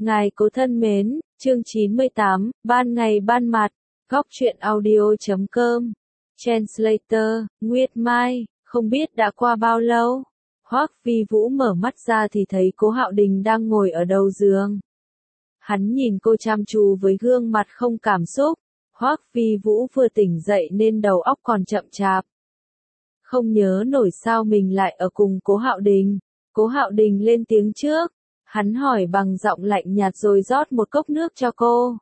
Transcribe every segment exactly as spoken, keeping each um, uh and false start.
Ngài cố thân mến, chương chín mươi tám, ban ngày ban mặt, góc truyện audio chấm com. Translator, Nguyệt Mai, không biết đã qua bao lâu. Hoắc Vi Vũ mở mắt ra thì thấy Cố Hạo Đình đang ngồi ở đầu giường. Hắn nhìn cô chăm chú với gương mặt không cảm xúc. Hoắc Vi Vũ vừa tỉnh dậy nên đầu óc còn chậm chạp. Không nhớ nổi sao mình lại ở cùng Cố Hạo Đình. Cố Hạo Đình lên tiếng trước. Hắn hỏi bằng giọng lạnh nhạt rồi rót một cốc nước cho cô.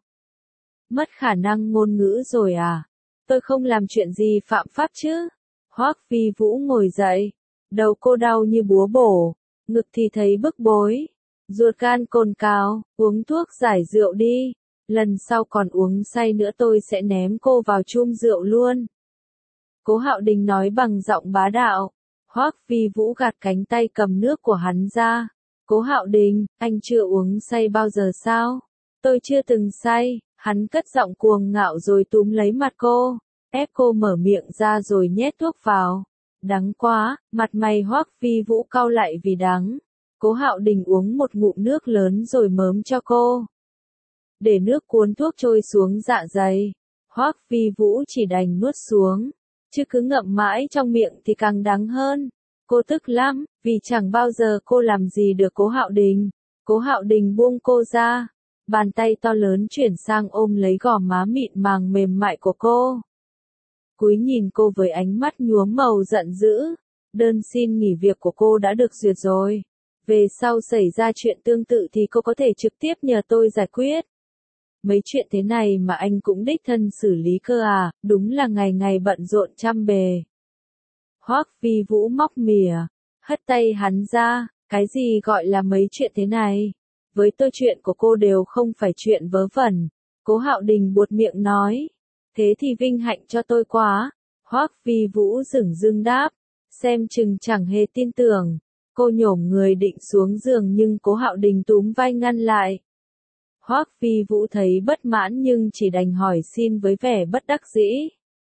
Mất khả năng ngôn ngữ rồi à? Tôi không làm chuyện gì phạm pháp chứ? Hoắc Vi Vũ ngồi dậy. Đầu cô đau như búa bổ. Ngực thì thấy bức bối. Ruột gan cồn cào, uống thuốc giải rượu đi. Lần sau còn uống say nữa tôi sẽ ném cô vào chum rượu luôn. Cố Hạo Đình nói bằng giọng bá đạo. Hoắc Vi Vũ gạt cánh tay cầm nước của hắn ra. Cố Hạo Đình, anh chưa uống say bao giờ sao? Tôi chưa từng say. Hắn cất giọng cuồng ngạo rồi túm lấy mặt cô, ép cô mở miệng ra rồi nhét thuốc vào. Đắng quá, mặt mày Hoắc Vi Vũ cau lại vì đắng. Cố Hạo Đình uống một ngụm nước lớn rồi mớm cho cô. Để nước cuốn thuốc trôi xuống dạ dày. Hoắc Vi Vũ chỉ đành nuốt xuống, chứ cứ ngậm mãi trong miệng thì càng đắng hơn. Cô tức lắm, vì chẳng bao giờ cô làm gì được Cố Hạo Đình. Cố Hạo Đình buông cô ra. Bàn tay to lớn chuyển sang ôm lấy gò má mịn màng mềm mại của cô. Cúi nhìn cô với ánh mắt nhuốm màu giận dữ. Đơn xin nghỉ việc của cô đã được duyệt rồi. Về sau xảy ra chuyện tương tự thì cô có thể trực tiếp nhờ tôi giải quyết. Mấy chuyện thế này mà anh cũng đích thân xử lý cơ à, đúng là ngày ngày bận rộn trăm bề. Hoắc Vi Vũ móc mỉa, hất tay hắn ra, cái gì gọi là mấy chuyện thế này? Với tôi chuyện của cô đều không phải chuyện vớ vẩn. Cố Hạo Đình buột miệng nói. Thế thì vinh hạnh cho tôi quá. Hoắc Vi Vũ dửng dưng đáp. Xem chừng chẳng hề tin tưởng. Cô nhổm người định xuống giường nhưng Cố Hạo Đình túm vai ngăn lại. Hoắc Vi Vũ thấy bất mãn nhưng chỉ đành hỏi xin với vẻ bất đắc dĩ.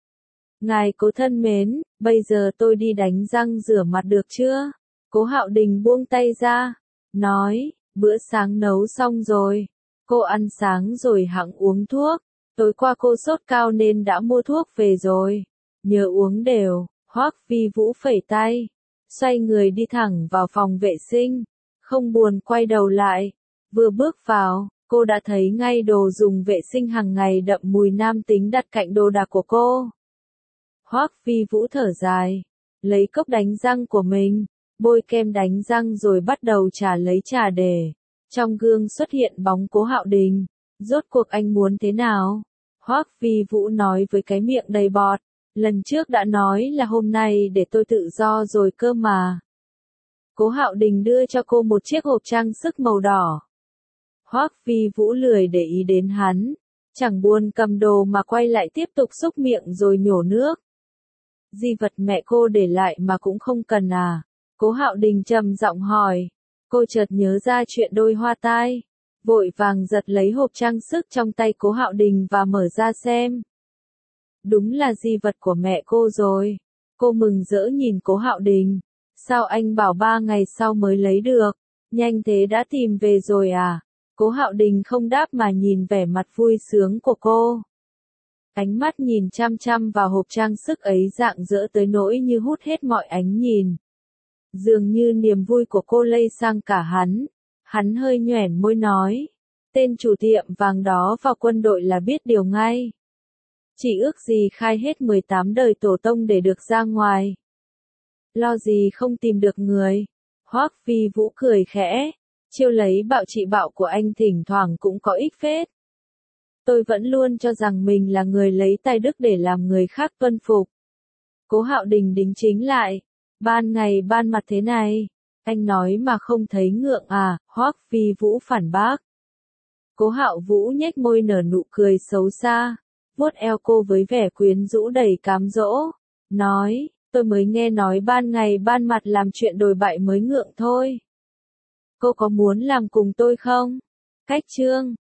Ngài cố thân mến, bây giờ tôi đi đánh răng rửa mặt được chưa? Cố Hạo Đình buông tay ra. Nói. Bữa sáng nấu xong rồi. Cô ăn sáng rồi hẵng uống thuốc. Tối qua cô sốt cao nên đã mua thuốc về rồi. Nhớ uống đều. Hoắc Vi Vũ phẩy tay. Xoay người đi thẳng vào phòng vệ sinh. Không buồn quay đầu lại. Vừa bước vào, cô đã thấy ngay đồ dùng vệ sinh hàng ngày đậm mùi nam tính đặt cạnh đồ đạc của cô. Hoắc Vi Vũ thở dài. Lấy cốc đánh răng của mình. Bôi kem đánh răng rồi bắt đầu trà lấy trà để. Trong gương xuất hiện bóng Cố Hạo Đình. Rốt cuộc anh muốn thế nào? Hoắc Vi Vũ nói với cái miệng đầy bọt. Lần trước đã nói là hôm nay để tôi tự do rồi cơ mà. Cố Hạo Đình đưa cho cô một chiếc hộp trang sức màu đỏ. Hoắc Vi Vũ lười để ý đến hắn. Chẳng buồn cầm đồ mà quay lại tiếp tục xúc miệng rồi nhổ nước. Di vật mẹ cô để lại mà cũng không cần à? Cố Hạo Đình trầm giọng hỏi. Cô chợt nhớ ra chuyện đôi hoa tai. Vội vàng giật lấy hộp trang sức trong tay Cố Hạo Đình và mở ra xem. Đúng là di vật của mẹ cô rồi. Cô mừng rỡ nhìn Cố Hạo Đình. Sao anh bảo ba ngày sau mới lấy được? Nhanh thế đã tìm về rồi à? Cố Hạo Đình không đáp mà nhìn vẻ mặt vui sướng của cô. Ánh mắt nhìn chăm chăm vào hộp trang sức ấy rạng rỡ tới nỗi như hút hết mọi ánh nhìn. Dường như niềm vui của cô lây sang cả hắn. Hắn hơi nhoẻn môi nói. Tên chủ tiệm vàng đó vào quân đội là biết điều ngay. Chỉ ước gì khai hết mười tám đời tổ tông để được ra ngoài. Lo gì không tìm được người. Hoắc Vi Vũ cười khẽ. Chiêu lấy bạo trị bạo của anh thỉnh thoảng cũng có ích phết. Tôi vẫn luôn cho rằng mình là người lấy tài đức để làm người khác tuân phục. Cố Hạo Đình đính chính lại. Ban ngày ban mặt thế này, anh nói mà không thấy ngượng à? Hoắc Vi Vũ phản bác. Cố Hạo Vũ nhếch môi nở nụ cười xấu xa, vuốt eo cô với vẻ quyến rũ đầy cám dỗ, nói, tôi mới nghe nói ban ngày ban mặt làm chuyện đồi bại mới ngượng thôi. Cô có muốn làm cùng tôi không? Cách chương